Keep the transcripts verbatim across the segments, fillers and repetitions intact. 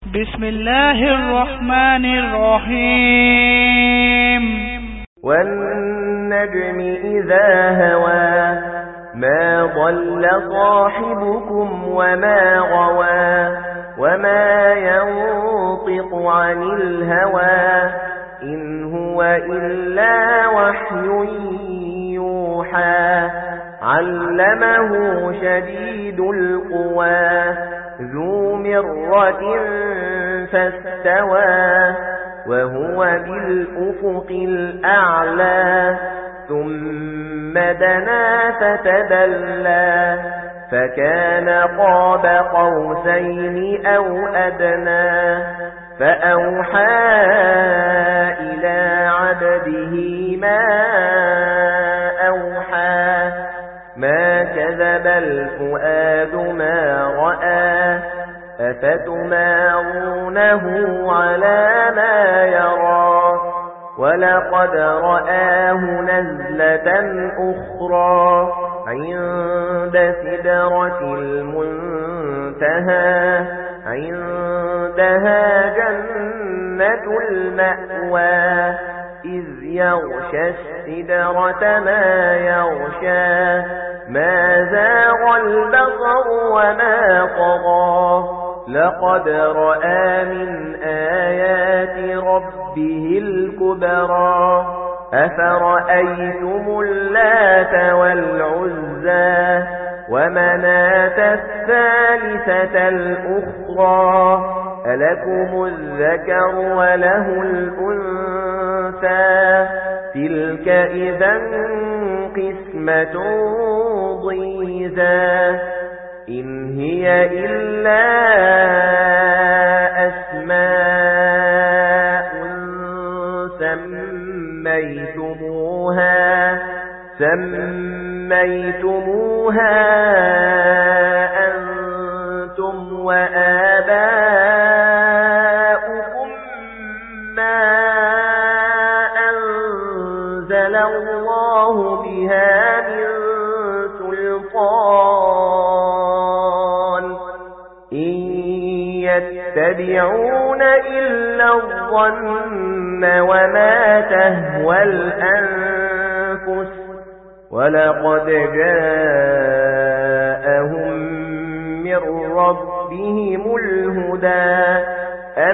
بسم الله الرحمن الرحيم والنجم إذا هوى ما ضل صاحبكم وما غوى وما ينطق عن الهوى إن هو إلا وحي يوحى علمه شديد القوى ذو مرة فاستوى وهو بالأفق الأعلى ثم دنا فتدلى فكان قاب قوسين أو أدنى فأوحى إلى عبده ما أوحى ما كذب الفؤاد ما رأى أفتمارونه على ما يرى ولقد رآه نزلة أخرى عند سدرة المنتهى عندها جنة المأوى إذ يغشى السدرة ما يغشى ما زاغ البصر وما طغى لقد رأى من آيات ربه الكبرى أفرأيتم اللات والعزى ومناة الثالثة الأخرى ألكم الذكر وله الأنثى تلك إذا قسمة ضيزى إن هي إلا أسماء سميتموها سميتموها أنتم وآباؤكم ما أنزل الله بها من سلطان إن يتبعون إلا الظن وما تهوى الأنفس ولقد جاءهم من ربهم الهدى أم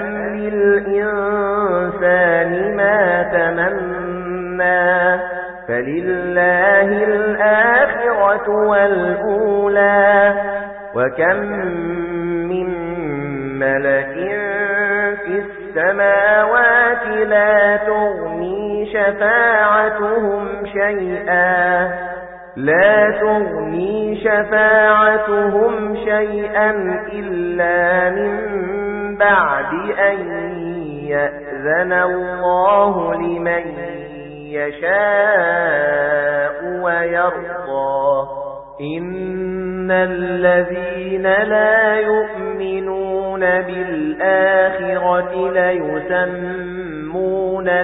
للإنسان ما تمنى فلله الآخرة والأولى وكم من ملك في السماوات لا تغني شفاعتهم شيئا لا تغني شفاعتهم شيئا إلا من بعد أن يأذن الله لمن يشاء ويرضى إن الذين لا يؤمنون بالآخرة ليسمون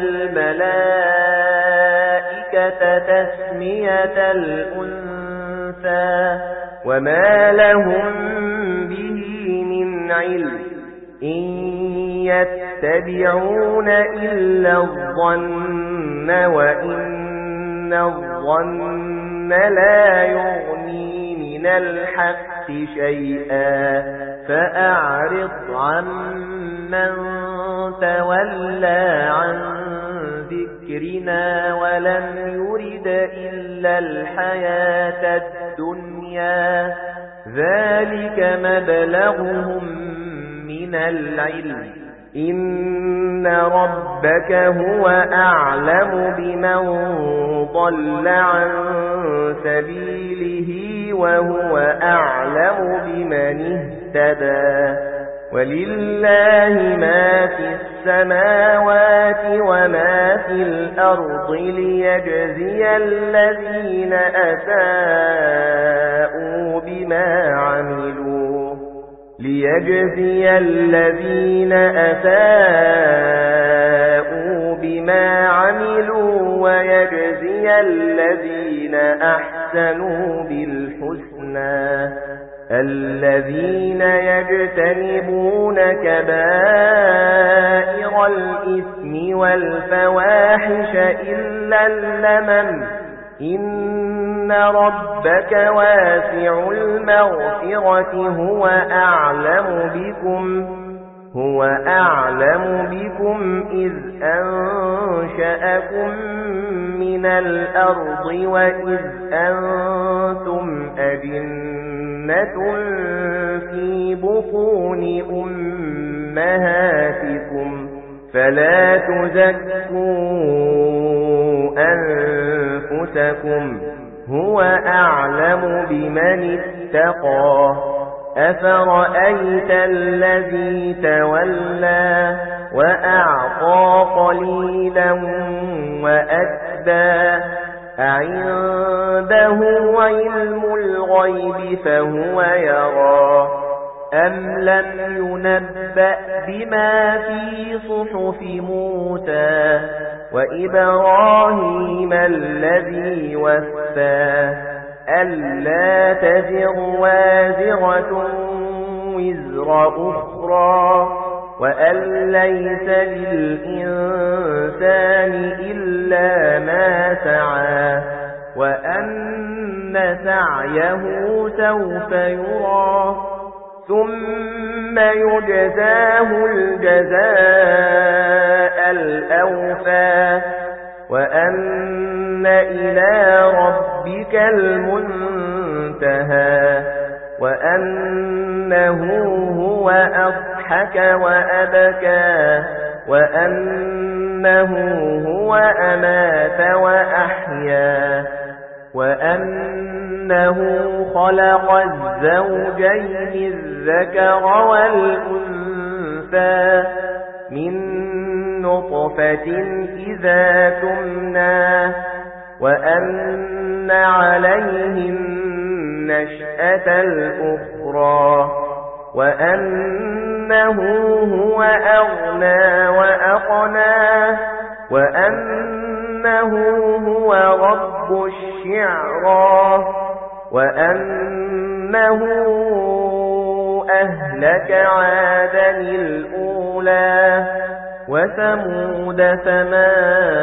الملائكة تسمية الأنثى وما لهم به من علم إن يتبعون إلا الظن وإن الظن لا يغني من الحق شيئا فأعرض عن من تولى عن ذكرنا ولم يرد إلا الحياة الدنيا ذلك مبلغهم من العلم إن ربك هو أعلم بمن ضل عن سبيله وهو أعلم بمن اهتدى ولله ما في السماوات وما في الأرض ليجزي الذين أساءوا بما عملوا ليجزي الذين أساءوا بما عملوا ويجزي الذين أحسنوا بالحسنى الذين يجتنبون كبائر الإثم والفواحش إلا اللمم إن ربك واسع المغفرة هو أعلم بكم هو أعلم بكم إذ أنشأكم من الأرض وإذ أنتم أجنة في بطون أمهاتكم فلا تزكوا أنفسكم هو أعلم بمن اتقى أفرأيت الذي تولى وأعطى قليلا وأكدى أعنده علم الغيب فهو يرى أم لم ينبأ بما في صحف موسى وإبراهيم الذي وفى ألا تزر وازرة وزر أخرى وأن ليس للإنسان إلا ما سعى وأن سعيه سوف يرى ثم يجزاه الجزاء الأوفى وأن إلى ربك المنتهى وأنه هو أضحك وأبكى وأنه هو أمات وأحيا وأنه خلق الزوجين الذكر والأنثى من نطفة إذا تمنى وأن عليه النشأة الأخرى وأنه هو أغنى وأقنى وأنه هو رب الشعرى وأنه أهلك عادا الأولى وثمود فما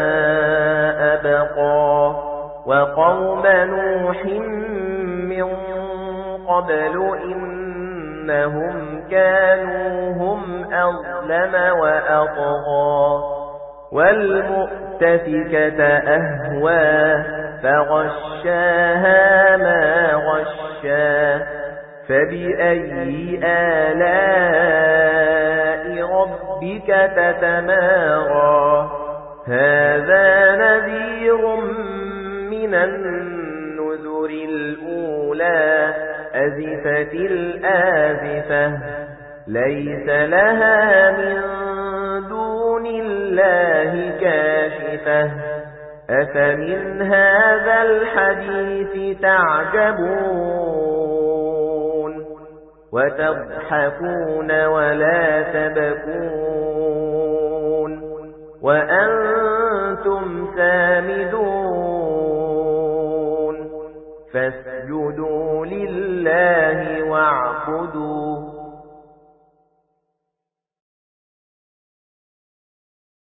أبقى وقوم نوح من قبل إنهم كانوا هم أظلم وأطغى والمؤتفكة أهوى فغشاها ما غشا فبأي آلاء ربك تتمارى هذا نذير من النذر الأولى أزفت الآزفة ليس لها من دون الله كاشفة أفمن هذا الحديث تعجبون وتضحكون ولا تبكون وأنتم سامدون